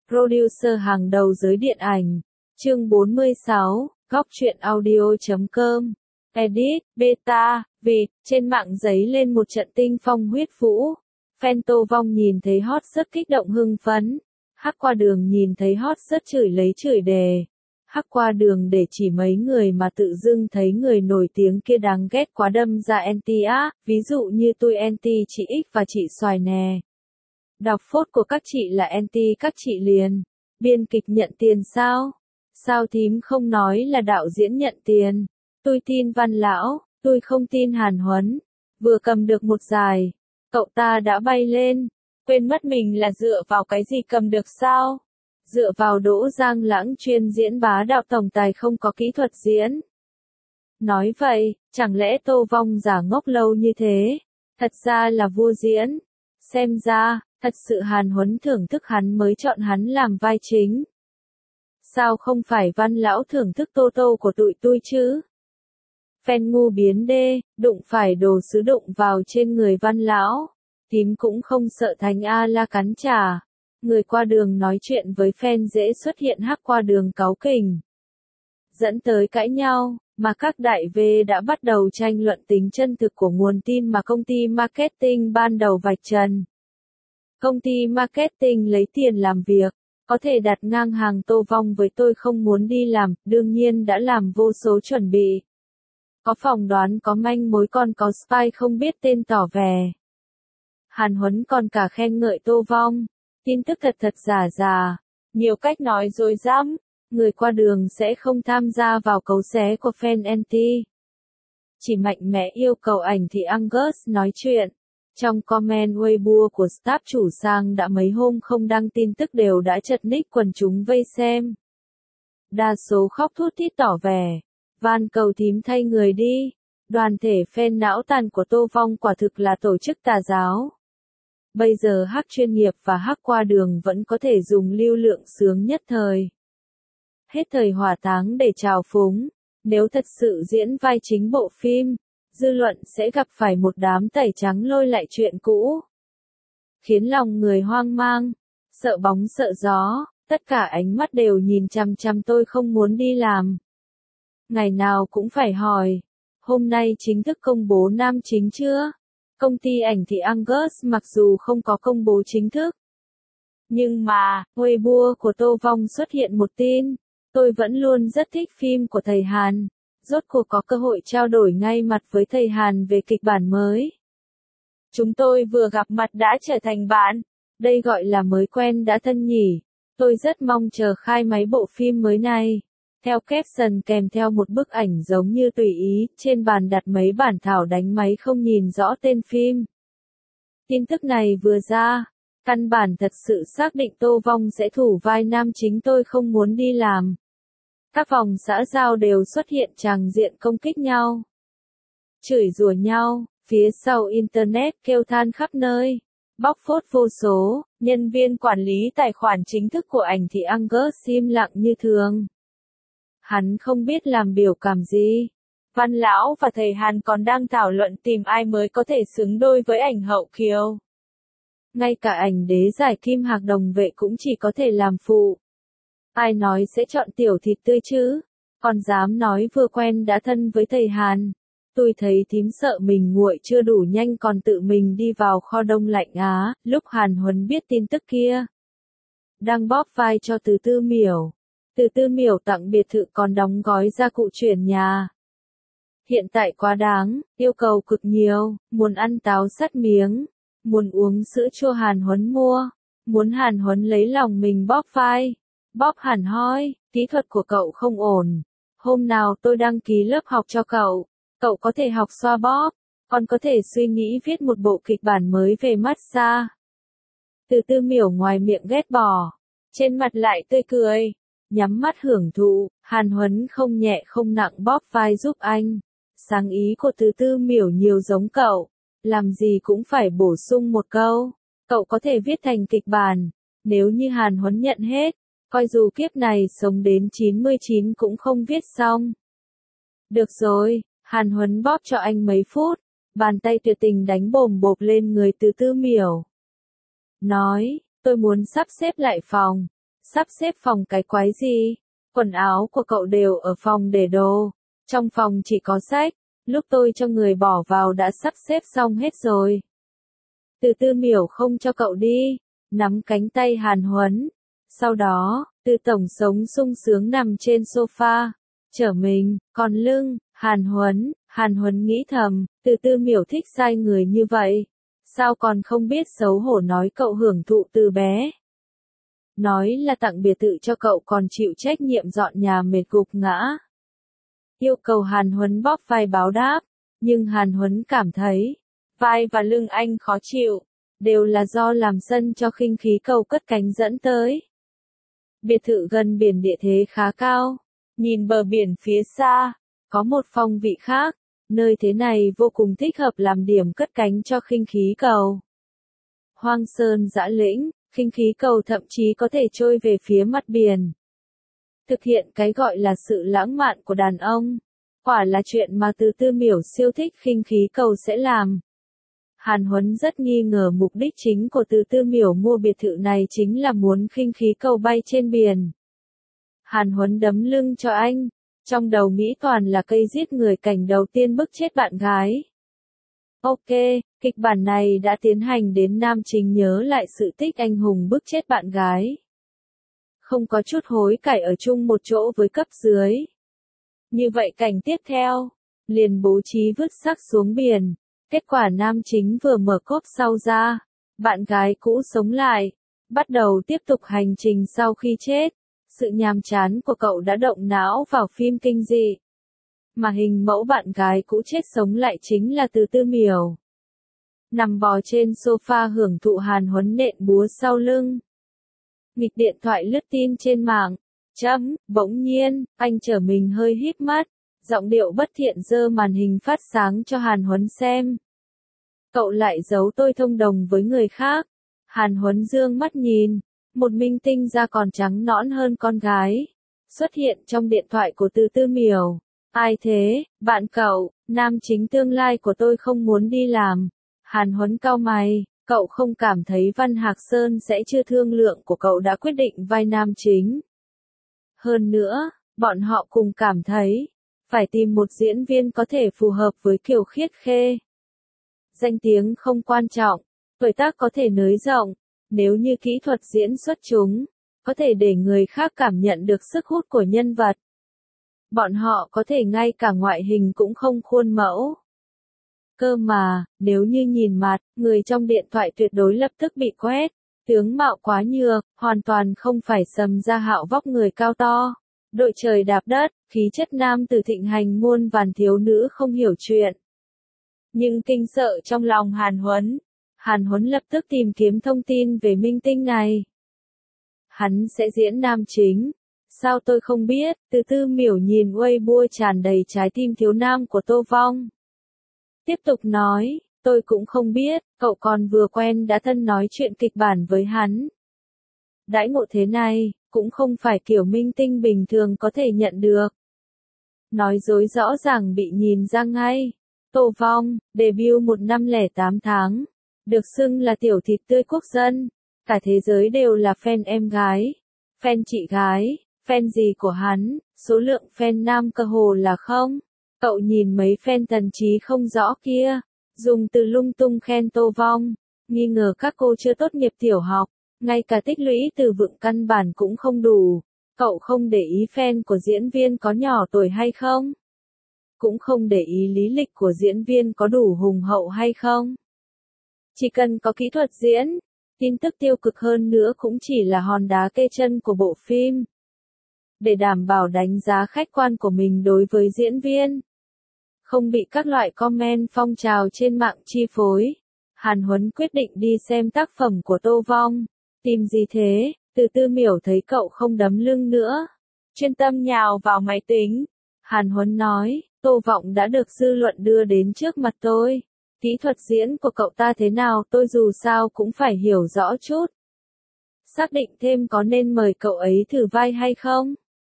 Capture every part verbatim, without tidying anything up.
producer hàng đầu giới điện ảnh. Chương bốn mươi sáu, góc truyện audio chấm com. Edit, beta, vịt, trên mạng giấy lên một trận tinh phong huyết vũ. Fan Tô Vong nhìn thấy hot rất kích động hưng phấn. Hắc qua đường nhìn thấy hot rất chửi lấy chửi đề. Hắc qua đường để chỉ mấy người mà tự dưng thấy người nổi tiếng kia đáng ghét quá đâm ra anti á, ví dụ như tôi anti chị X và chị Xoài nè. Đọc phốt của các chị là anti các chị liền. Biên kịch nhận tiền sao? Sao thím không nói là đạo diễn nhận tiền? Tôi tin Văn Lão, tôi không tin Hàn Huấn. Vừa cầm được một giải, cậu ta đã bay lên. Quên mất mình là dựa vào cái gì cầm được sao? Dựa vào Đỗ Giang Lãng chuyên diễn bá đạo tổng tài không có kỹ thuật diễn. Nói vậy, chẳng lẽ Tô Vong giả ngốc lâu như thế? Thật ra là vua diễn. Xem ra, thật sự Hàn Huấn thưởng thức hắn mới chọn hắn làm vai chính. Sao không phải Văn Lão thưởng thức Tô Tô của tụi tôi chứ? Fan ngu biến đê, đụng phải đồ sứ đụng vào trên người Văn Lão. Tím cũng không sợ Thành A La cắn trả. Người qua đường nói chuyện với fan dễ xuất hiện hắc qua đường cáu kỉnh. Dẫn tới cãi nhau, mà các đại V đã bắt đầu tranh luận tính chân thực của nguồn tin mà công ty marketing ban đầu vạch trần. Công ty marketing lấy tiền làm việc, có thể đặt ngang hàng Tô Vong với tôi không muốn đi làm, đương nhiên đã làm vô số chuẩn bị. Có phỏng đoán có manh mối còn có spy không biết tên tỏ vẻ. Hàn Huấn còn cả khen ngợi Tô Vong. Tin tức thật thật giả giả, nhiều cách nói dối dám, người qua đường sẽ không tham gia vào cấu xé của fan anti. Chỉ mạnh mẽ yêu cầu ảnh thì Angus nói chuyện. Trong comment Weibo của staff chủ sang đã mấy hôm không đăng tin tức đều đã chật ních quần chúng vây xem. Đa số khóc thút thít tỏ vẻ, van cầu thím thay người đi. Đoàn thể fan não tàn của Tô Vong quả thực là tổ chức tà giáo. Bây giờ hắc chuyên nghiệp và hắc qua đường vẫn có thể dùng lưu lượng sướng nhất thời. Hết thời hỏa táng để trào phúng, nếu thật sự diễn vai chính bộ phim, dư luận sẽ gặp phải một đám tẩy trắng lôi lại chuyện cũ. Khiến lòng người hoang mang, sợ bóng sợ gió, tất cả ánh mắt đều nhìn chằm chằm tôi không muốn đi làm. Ngày nào cũng phải hỏi, hôm nay chính thức công bố nam chính chưa? Công ty ảnh thị Angus mặc dù không có công bố chính thức. Nhưng mà, Weibo của Tô Vong xuất hiện một tin. Tôi vẫn luôn rất thích phim của thầy Hàn. Rốt cuộc có cơ hội trao đổi ngay mặt với thầy Hàn về kịch bản mới. Chúng tôi vừa gặp mặt đã trở thành bạn. Đây gọi là mới quen đã thân nhỉ. Tôi rất mong chờ khai máy bộ phim mới này. Theo caption kèm theo một bức ảnh giống như tùy ý, trên bàn đặt mấy bản thảo đánh máy không nhìn rõ tên phim. Tin tức này vừa ra, căn bản thật sự xác định Tô Vong sẽ thủ vai nam chính tôi không muốn đi làm. Các vòng xã giao đều xuất hiện tràng diện công kích nhau. Chửi rủa nhau, phía sau Internet kêu than khắp nơi. Bóc phốt vô số, nhân viên quản lý tài khoản chính thức của ảnh thị Angus im lặng như thường. Hắn không biết làm biểu cảm gì. Văn Lão và thầy Hàn còn đang thảo luận tìm ai mới có thể xứng đôi với ảnh Hậu Kiều. Ngay cả ảnh đế giải Kim Hạc Đồng Vệ cũng chỉ có thể làm phụ. Ai nói sẽ chọn tiểu thịt tươi chứ? Còn dám nói vừa quen đã thân với thầy Hàn. Tôi thấy thím sợ mình nguội chưa đủ nhanh còn tự mình đi vào kho đông lạnh Á, lúc Hàn Huấn biết tin tức kia. Đang bóp vai cho Từ Tư Miểu. Từ Tư Miểu tặng biệt thự còn đóng gói gia cụ chuyển nhà. Hiện tại quá đáng, yêu cầu cực nhiều, muốn ăn táo sắt miếng, muốn uống sữa chua Hàn Huấn mua, muốn Hàn Huấn lấy lòng mình bóp vai, bóp hẳn hoi, kỹ thuật của cậu không ổn. Hôm nào tôi đăng ký lớp học cho cậu, cậu có thể học xoa bóp, còn có thể suy nghĩ viết một bộ kịch bản mới về massage. Từ Tư Miểu ngoài miệng ghét bỏ, trên mặt lại tươi cười. Nhắm mắt hưởng thụ, Hàn Huấn không nhẹ không nặng bóp vai giúp anh. Sáng ý của Từ Tư Miểu nhiều giống cậu. Làm gì cũng phải bổ sung một câu. Cậu có thể viết thành kịch bản. Nếu như Hàn Huấn nhận hết, coi dù kiếp này sống đến chín mươi chín cũng không viết xong. Được rồi, Hàn Huấn bóp cho anh mấy phút. Bàn tay tuyệt tình đánh bồm bộp lên người Từ Tư Miểu. Nói, tôi muốn sắp xếp lại phòng. Sắp xếp phòng cái quái gì? Quần áo của cậu đều ở phòng để đồ. Trong phòng chỉ có sách, lúc tôi cho người bỏ vào đã sắp xếp xong hết rồi. Từ Tư Miểu không cho cậu đi, nắm cánh tay Hàn Huấn. Sau đó, Từ Tổng sống sung sướng nằm trên sofa, trở mình, còn lưng, Hàn Huấn, Hàn Huấn nghĩ thầm, Từ Tư Miểu thích sai người như vậy. Sao còn không biết xấu hổ nói cậu hưởng thụ từ bé. Nói là tặng biệt thự cho cậu còn chịu trách nhiệm dọn nhà mệt gục ngã. Yêu cầu Hàn Huấn bóp vai báo đáp, nhưng Hàn Huấn cảm thấy, vai và lưng anh khó chịu, đều là do làm sân cho khinh khí cầu cất cánh dẫn tới. Biệt thự gần biển địa thế khá cao, nhìn bờ biển phía xa, có một phong vị khác, nơi thế này vô cùng thích hợp làm điểm cất cánh cho khinh khí cầu. Hoang sơn dã lĩnh, khinh khí cầu thậm chí có thể trôi về phía mặt biển. Thực hiện cái gọi là sự lãng mạn của đàn ông, quả là chuyện mà Từ Tư Miểu siêu thích khinh khí cầu sẽ làm. Hàn Huấn rất nghi ngờ mục đích chính của Từ Tư Miểu mua biệt thự này chính là muốn khinh khí cầu bay trên biển. Hàn Huấn đấm lưng cho anh, trong đầu nghĩ toàn là cây giết người cảnh đầu tiên bức chết bạn gái. Ok, kịch bản này đã tiến hành đến nam chính nhớ lại sự tích anh hùng bức chết bạn gái. Không có chút hối cải ở chung một chỗ với cấp dưới. Như vậy cảnh tiếp theo, liền bố trí vứt xác xuống biển. Kết quả nam chính vừa mở cốp sau ra, bạn gái cũ sống lại, bắt đầu tiếp tục hành trình sau khi chết. Sự nhàm chán của cậu đã động não vào phim kinh dị. Mà hình mẫu bạn gái cũ chết sống lại chính là Từ Tư Miểu. Nằm bò trên sofa hưởng thụ Hàn Huấn nện búa sau lưng. Nghịch điện thoại lướt tin trên mạng. Chấm, bỗng nhiên, anh trở mình hơi híp mắt. Giọng điệu bất thiện giơ màn hình phát sáng cho Hàn Huấn xem. Cậu lại giấu tôi thông đồng với người khác. Hàn Huấn dương mắt nhìn. Một minh tinh da còn trắng nõn hơn con gái. Xuất hiện trong điện thoại của Từ Tư Miểu. Ai thế, bạn cậu, nam chính tương lai của tôi không muốn đi làm. Hàn Huấn cau mày, cậu không cảm thấy Văn Hạc Sơn sẽ chưa thương lượng của cậu đã quyết định vai nam chính. Hơn nữa, bọn họ cùng cảm thấy, phải tìm một diễn viên có thể phù hợp với Kiều Khiết Khê. Danh tiếng không quan trọng, tuổi tác có thể nới rộng, nếu như kỹ thuật diễn xuất chúng, có thể để người khác cảm nhận được sức hút của nhân vật. Bọn họ có thể ngay cả ngoại hình cũng không khuôn mẫu. Cơ mà, nếu như nhìn mặt, người trong điện thoại tuyệt đối lập tức bị quét. Tướng mạo quá nhược, hoàn toàn không phải Sầm Gia Hạo vóc người cao to. Đội trời đạp đất, khí chất nam tử thịnh hành muôn vàn thiếu nữ không hiểu chuyện. Nhưng kinh sợ trong lòng Hàn Huấn. Hàn Huấn lập tức tìm kiếm thông tin về minh tinh này. Hắn sẽ diễn nam chính. Sao tôi không biết, Từ Tư Miểu nhìn Weibo tràn đầy trái tim thiếu nam của Tô Vong. Tiếp tục nói, tôi cũng không biết, cậu còn vừa quen đã thân nói chuyện kịch bản với hắn. Đãi ngộ thế này, cũng không phải kiểu minh tinh bình thường có thể nhận được. Nói dối rõ ràng bị nhìn ra ngay. Tô Vong, debut một năm lẻ tám tháng. Được xưng là tiểu thịt tươi quốc dân. Cả thế giới đều là fan em gái. Fan chị gái. Fan gì của hắn, số lượng fan nam cơ hồ là không. Cậu nhìn mấy fan tần trí không rõ kia, dùng từ lung tung khen Tô Vong, nghi ngờ các cô chưa tốt nghiệp tiểu học, ngay cả tích lũy từ vựng căn bản cũng không đủ. Cậu không để ý fan của diễn viên có nhỏ tuổi hay không? Cũng không để ý lý lịch của diễn viên có đủ hùng hậu hay không? Chỉ cần có kỹ thuật diễn, tin tức tiêu cực hơn nữa cũng chỉ là hòn đá kê chân của bộ phim. Để đảm bảo đánh giá khách quan của mình đối với diễn viên, không bị các loại comment phong trào trên mạng chi phối, Hàn Huấn quyết định đi xem tác phẩm của Tô Vong. Tìm gì thế? Từ Tư Miểu thấy cậu không đấm lưng nữa, chuyên tâm nhào vào máy tính. Hàn Huấn nói, Tô Vọng đã được dư luận đưa đến trước mặt tôi. Kỹ thuật diễn của cậu ta thế nào tôi dù sao cũng phải hiểu rõ chút. Xác định thêm có nên mời cậu ấy thử vai hay không?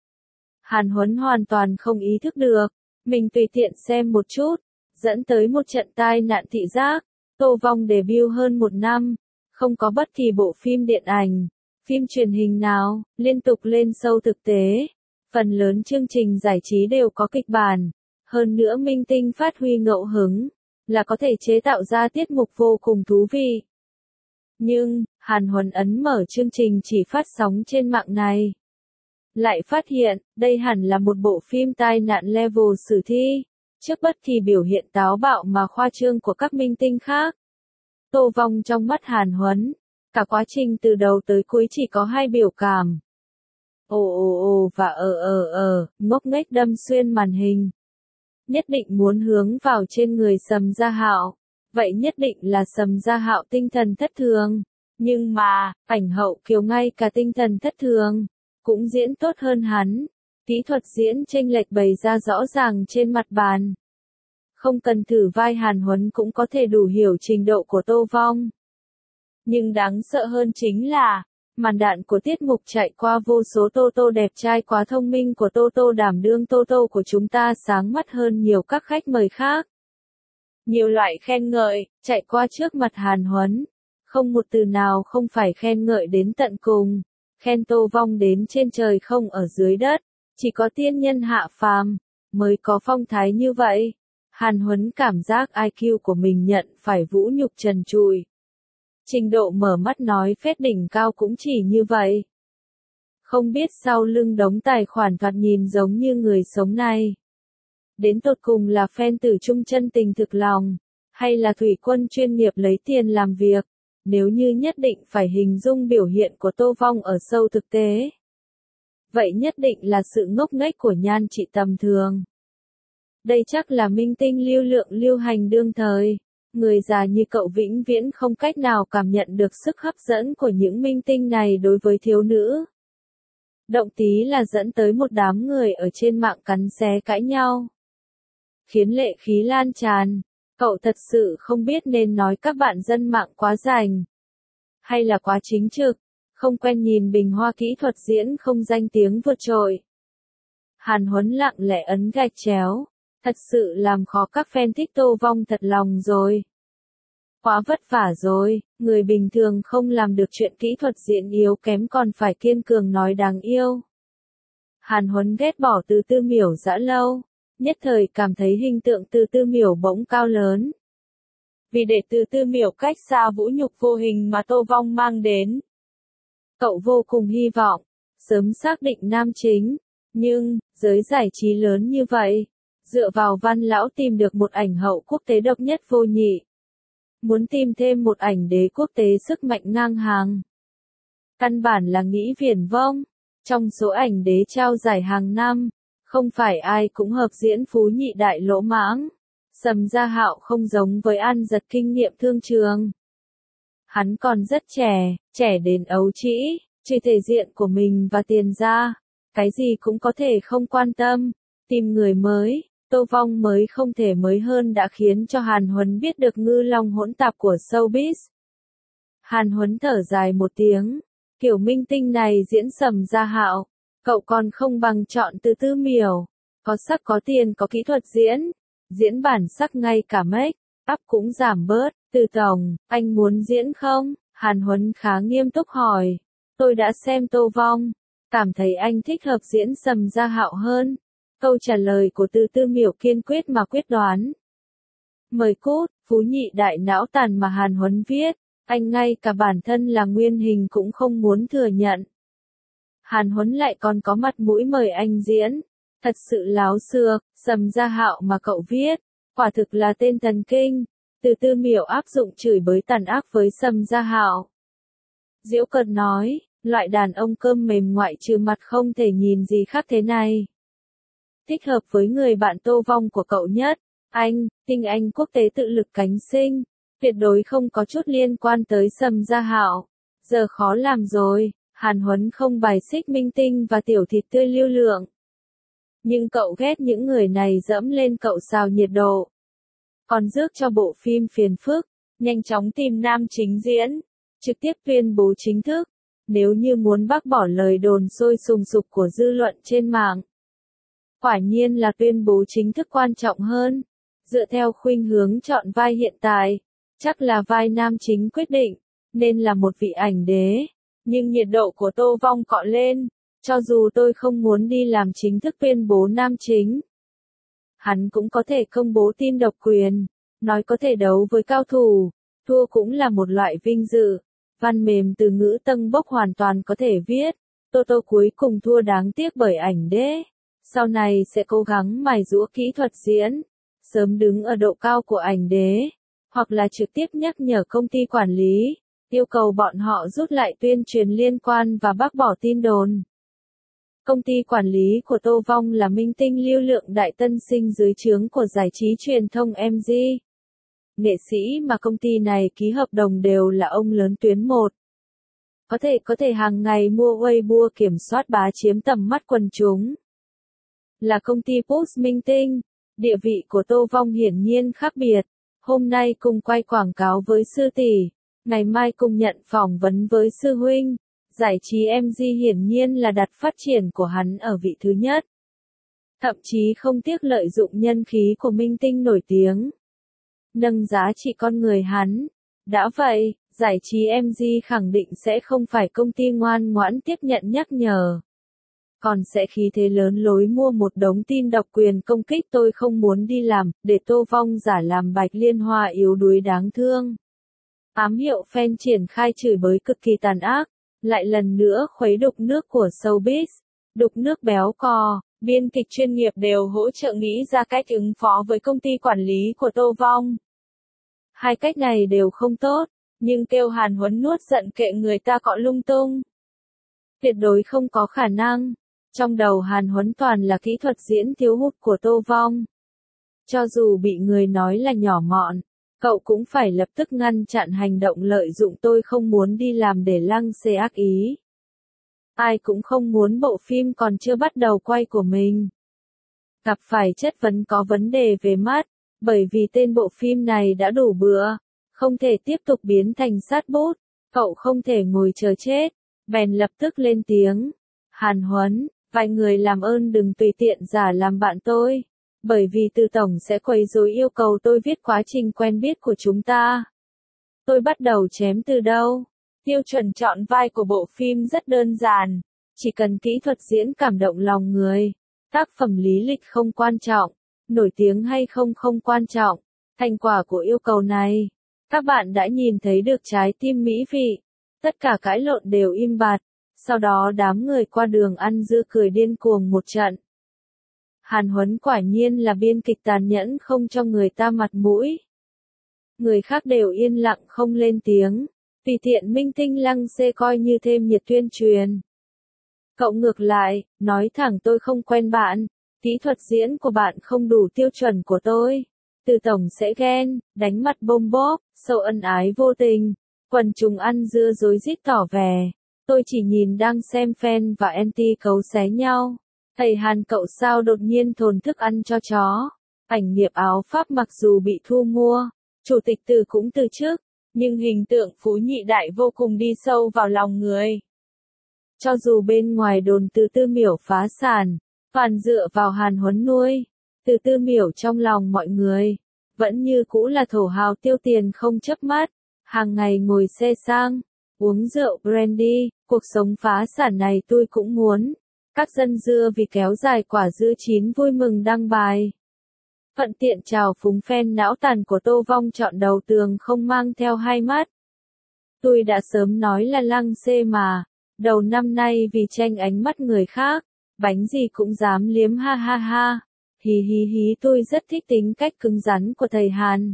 Hàn Huấn hoàn toàn không ý thức được, mình tùy tiện xem một chút, dẫn tới một trận tai nạn thị giác. Tô Vong debut hơn một năm, không có bất kỳ bộ phim điện ảnh, phim truyền hình nào, liên tục lên show thực tế. Phần lớn chương trình giải trí đều có kịch bản. Hơn nữa minh tinh phát huy ngẫu hứng, là có thể chế tạo ra tiết mục vô cùng thú vị. Nhưng, Hàn Huấn ấn mở chương trình chỉ phát sóng trên mạng này. Lại phát hiện, đây hẳn là một bộ phim tai nạn level sử thi, trước bất kỳ biểu hiện táo bạo mà khoa trương của các minh tinh khác. Tô Vong trong mắt Hàn Huấn, cả quá trình từ đầu tới cuối chỉ có hai biểu cảm. Ồ ồ ồ và ờ ờ ờ, ngốc nghếch đâm xuyên màn hình. Nhất định muốn hướng vào trên người Sầm Gia Hạo. Vậy nhất định là Sầm Gia Hạo tinh thần thất thường. Nhưng mà, ảnh hậu Kiều ngay cả tinh thần thất thường, cũng diễn tốt hơn hắn. Kỹ thuật diễn chênh lệch bày ra rõ ràng trên mặt bàn. Không cần thử vai Hàn Huấn cũng có thể đủ hiểu trình độ của Tô Vong. Nhưng đáng sợ hơn chính là, màn đạn của tiết mục chạy qua vô số Tô Tô đẹp trai quá thông minh của Tô Tô đảm đương Tô Tô của chúng ta sáng mắt hơn nhiều các khách mời khác. Nhiều loại khen ngợi, chạy qua trước mặt Hàn Huấn. Không một từ nào không phải khen ngợi đến tận cùng. Khen Tô Vong đến trên trời không ở dưới đất. Chỉ có tiên nhân hạ phàm, mới có phong thái như vậy. Hàn Huấn cảm giác i kiu của mình nhận phải vũ nhục trần trụi. Trình độ mở mắt nói phét đỉnh cao cũng chỉ như vậy. Không biết sau lưng đống tài khoản thoạt nhìn giống như người sống này. Đến tột cùng là fan tử trung chân tình thực lòng, hay là thủy quân chuyên nghiệp lấy tiền làm việc, nếu như nhất định phải hình dung biểu hiện của Tô Vong ở show thực tế. Vậy nhất định là sự ngốc nghếch của nhan trị tầm thường. Đây chắc là minh tinh lưu lượng lưu hành đương thời. Người già như cậu vĩnh viễn không cách nào cảm nhận được sức hấp dẫn của những minh tinh này đối với thiếu nữ. Động tí là dẫn tới một đám người ở trên mạng cắn xé cãi nhau. Khiến lệ khí lan tràn. Cậu thật sự không biết nên nói các bạn dân mạng quá rành. Hay là quá chính trực. Không quen nhìn bình hoa kỹ thuật diễn không danh tiếng vượt trội. Hàn Huấn lặng lẽ ấn gạch chéo. Thật sự làm khó các fan thích Tô Vong thật lòng rồi. Quá vất vả rồi, người bình thường không làm được chuyện kỹ thuật diễn yếu kém còn phải kiên cường nói đáng yêu. Hàn Huấn ghét bỏ Từ Tư Miểu đã lâu, nhất thời cảm thấy hình tượng Từ Tư Miểu bỗng cao lớn. Vì để Từ Tư Miểu cách xa vũ nhục vô hình mà Tô Vong mang đến. Cậu vô cùng hy vọng, sớm xác định nam chính, nhưng, giới giải trí lớn như vậy. Dựa vào Văn Lão tìm được một ảnh hậu quốc tế độc nhất vô nhị. Muốn tìm thêm một ảnh đế quốc tế sức mạnh ngang hàng. Căn bản là nghĩ viển vông. Trong số ảnh đế trao giải hàng năm, không phải ai cũng hợp diễn phú nhị đại lỗ mãng. Sầm Gia Hạo không giống với An Giật kinh nghiệm thương trường. Hắn còn rất trẻ, trẻ đến ấu trĩ, trừ thể diện của mình và tiền ra. Cái gì cũng có thể không quan tâm. Tìm người mới. Tô Vong mới không thể mới hơn đã khiến cho Hàn Huấn biết được ngư long hỗn tạp của showbiz. Hàn Huấn thở dài một tiếng, kiểu minh tinh này diễn Sầm Gia Hạo, cậu còn không bằng chọn Từ Tư Miểu, có sắc có tiền có kỹ thuật diễn, diễn bản sắc ngay cả make up cũng giảm bớt. Từ tổng, anh muốn diễn không? Hàn Huấn khá nghiêm túc hỏi. Tôi đã xem Tô Vong, cảm thấy anh thích hợp diễn Sầm Gia Hạo hơn. Câu trả lời của Từ Tư Miểu kiên quyết mà quyết đoán. Mời cút, phú nhị đại não tàn mà Hàn Huấn viết, anh ngay cả bản thân là nguyên hình cũng không muốn thừa nhận. Hàn Huấn lại còn có mặt mũi mời anh diễn, thật sự láo xược, Sầm Gia Hạo mà cậu viết, quả thực là tên thần kinh. Từ Tư Miểu áp dụng chửi bới tàn ác với Sầm Gia Hạo. Giễu cợt nói, loại đàn ông cơm mềm ngoại trừ mặt không thể nhìn gì khác thế này. Thích hợp với người bạn Tô Vong của cậu nhất, anh, tinh anh quốc tế tự lực cánh sinh, tuyệt đối không có chút liên quan tới Sầm Gia Hạo. Giờ khó làm rồi, Hàn Huấn không bài xích minh tinh và tiểu thịt tươi lưu lượng. Nhưng cậu ghét những người này dẫm lên cậu xào nhiệt độ. Còn rước cho bộ phim phiền phức, nhanh chóng tìm nam chính diễn, trực tiếp tuyên bố chính thức, nếu như muốn bác bỏ lời đồn sôi sùng sục của dư luận trên mạng. Quả nhiên là tuyên bố chính thức quan trọng hơn. Dựa theo khuynh hướng chọn vai hiện tại, chắc là vai nam chính quyết định, nên là một vị ảnh đế. Nhưng nhiệt độ của Tô Vong cọ lên, cho dù tôi không muốn đi làm chính thức tuyên bố nam chính. Hắn cũng có thể công bố tin độc quyền, nói có thể đấu với cao thủ, thua cũng là một loại vinh dự. Văn mềm từ ngữ Tân Bốc hoàn toàn có thể viết, Tô Tô cuối cùng thua đáng tiếc bởi ảnh đế. Sau này sẽ cố gắng mài giũa kỹ thuật diễn, sớm đứng ở độ cao của ảnh đế, hoặc là trực tiếp nhắc nhở công ty quản lý, yêu cầu bọn họ rút lại tuyên truyền liên quan và bác bỏ tin đồn. Công ty quản lý của Tô Vong là minh tinh lưu lượng đại tân sinh dưới trướng của giải trí truyền thông em giê. Nghệ sĩ mà công ty này ký hợp đồng đều là ông lớn tuyến một. Có thể có thể hàng ngày mua Weibo kiểm soát bá chiếm tầm mắt quần chúng. Là công ty Push minh tinh, địa vị của Tô Vong hiển nhiên khác biệt. Hôm nay cùng quay quảng cáo với sư tỷ, ngày mai cùng nhận phỏng vấn với sư huynh. Giải trí em giê hiển nhiên là đặt phát triển của hắn ở vị thứ nhất. Thậm chí không tiếc lợi dụng nhân khí của minh tinh nổi tiếng, nâng giá trị con người hắn. Đã vậy, giải trí em giê khẳng định sẽ không phải công ty ngoan ngoãn tiếp nhận nhắc nhở, còn sẽ khí thế lớn lối mua một đống tin độc quyền công kích tôi không muốn đi làm, để Tô Vong giả làm Bạch Liên Hoa yếu đuối đáng thương. Ám hiệu fan triển khai chửi bới cực kỳ tàn ác, lại lần nữa khuấy đục nước của showbiz, đục nước béo cò. Biên kịch chuyên nghiệp đều hỗ trợ nghĩ ra cách ứng phó với công ty quản lý của Tô Vong. Hai cách này đều không tốt, nhưng kêu Hàn Huấn nuốt giận kệ người ta cọ lung tung. Tuyệt đối không có khả năng. Trong đầu Hàn Huấn toàn là kỹ thuật diễn thiếu hụt của Tô Vong. Cho dù bị người nói là nhỏ mọn, cậu cũng phải lập tức ngăn chặn hành động lợi dụng tôi không muốn đi làm để lăng xê ác ý. Ai cũng không muốn bộ phim còn chưa bắt đầu quay của mình gặp phải chất vấn có vấn đề về mắt, bởi vì tên bộ phim này đã đủ bựa, không thể tiếp tục biến thành sát bút, cậu không thể ngồi chờ chết, bèn lập tức lên tiếng. Hàn Huấn, vài người làm ơn đừng tùy tiện giả làm bạn tôi, bởi vì Từ Tổng sẽ quấy rối yêu cầu tôi viết quá trình quen biết của chúng ta. Tôi bắt đầu chém từ đâu? Tiêu chuẩn chọn vai của bộ phim rất đơn giản, chỉ cần kỹ thuật diễn cảm động lòng người, tác phẩm lý lịch không quan trọng, nổi tiếng hay không không quan trọng, thành quả của yêu cầu này, các bạn đã nhìn thấy được trái tim mỹ vị, tất cả cãi lộn đều im bặt, sau đó đám người qua đường ăn dưa cười điên cuồng một trận. Hàn Huấn quả nhiên là biên kịch tàn nhẫn không cho người ta mặt mũi. Người khác đều yên lặng không lên tiếng. Tùy tiện minh tinh lăng xê coi như thêm nhiệt tuyên truyền. Cậu ngược lại, nói thẳng tôi không quen bạn, kỹ thuật diễn của bạn không đủ tiêu chuẩn của tôi. Từ Tổng sẽ ghen, đánh mặt bôm bốp, sâu ân ái vô tình, quần chúng ăn dưa rối rít tỏ vẻ. Tôi chỉ nhìn đang xem fan và anti cấu xé nhau. Thầy Hàn cậu sao đột nhiên thồn thức ăn cho chó. Ảnh nghiệp áo Pháp mặc dù bị thu mua, chủ tịch Từ cũng từ chức. Nhưng hình tượng Phú Nhị Đại vô cùng đi sâu vào lòng người. Cho dù bên ngoài đồn Từ Tư Miểu phá sản, toàn dựa vào Hàn Huấn nuôi, Từ Tư Miểu trong lòng mọi người, vẫn như cũ là thổ hào tiêu tiền không chớp mắt, hàng ngày ngồi xe sang, uống rượu brandy, cuộc sống phá sản này tôi cũng muốn. Các dân dưa vì kéo dài quả dưa chín vui mừng đăng bài. Thuận tiện chào phúng fan não tàn của Tô Vong chọn đầu tường không mang theo hai mắt. Tôi đã sớm nói là lăng xê mà, đầu năm nay vì tranh ánh mắt người khác, bánh gì cũng dám liếm ha ha ha. Hí hí hí tôi rất thích tính cách cứng rắn của thầy Hàn.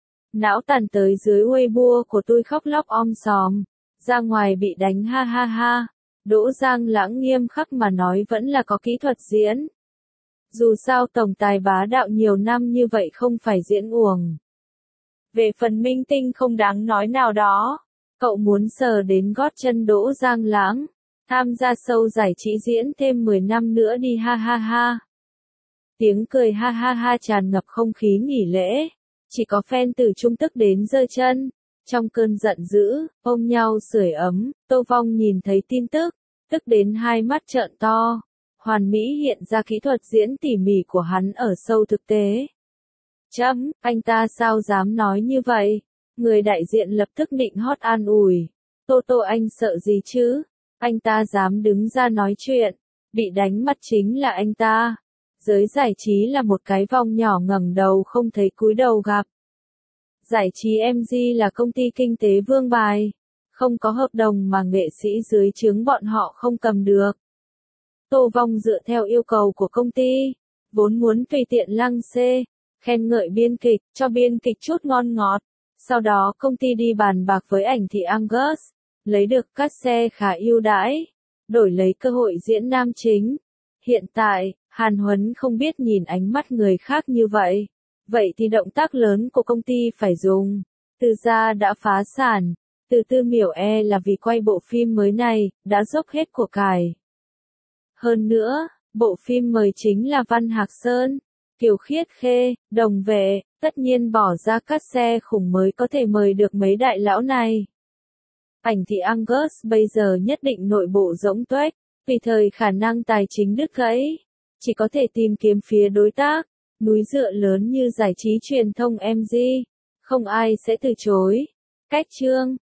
Não tàn tới dưới Weibo của tôi khóc lóc om sòm, ra ngoài bị đánh ha ha ha. Đỗ Giang Lãng nghiêm khắc mà nói vẫn là có kỹ thuật diễn. Dù sao tổng tài bá đạo nhiều năm như vậy không phải diễn uổng. Về phần minh tinh không đáng nói nào đó, cậu muốn sờ đến gót chân Đỗ Giang Lãng, tham gia show giải trí diễn thêm mười năm nữa đi ha ha ha. Tiếng cười ha ha ha tràn ngập không khí nghỉ lễ, chỉ có fan từ Trung tức đến giơ chân, trong cơn giận dữ, ôm nhau sưởi ấm. Tô Vong nhìn thấy tin tức, tức đến hai mắt trợn to. Hoàn mỹ hiện ra kỹ thuật diễn tỉ mỉ của hắn ở sâu thực tế. Chấm, anh ta sao dám nói như vậy? Người đại diện lập tức nịnh hót an ủi. Tô Tô anh sợ gì chứ? Anh ta dám đứng ra nói chuyện, bị đánh mặt chính là anh ta. Giới giải trí là một cái vòng nhỏ ngẩng đầu không thấy cúi đầu gặp. Giải trí em giê là công ty kinh tế vương bài, không có hợp đồng mà nghệ sĩ dưới trướng bọn họ không cầm được. Tô Vong dựa theo yêu cầu của công ty, vốn muốn tùy tiện lăng xê, khen ngợi biên kịch, cho biên kịch chút ngon ngọt. Sau đó công ty đi bàn bạc với ảnh thị Angus, lấy được cát xe khá ưu đãi, đổi lấy cơ hội diễn nam chính. Hiện tại, Hàn Huấn không biết nhìn ánh mắt người khác như vậy. Vậy thì động tác lớn của công ty phải dùng. Từ gia đã phá sản, từ tư miểu e là vì quay bộ phim mới này, đã dốc hết của cải. Hơn nữa, bộ phim mời chính là Văn Hạc Sơn, Kiều Khiết Khê, Đồng Vệ, tất nhiên bỏ ra cát xe khủng mới có thể mời được mấy đại lão này. Ảnh thị Angus bây giờ nhất định nội bộ rỗng tuếch, vì thời khả năng tài chính đứt gãy, chỉ có thể tìm kiếm phía đối tác, núi dựa lớn như giải trí truyền thông em giê, không ai sẽ từ chối. Cách chương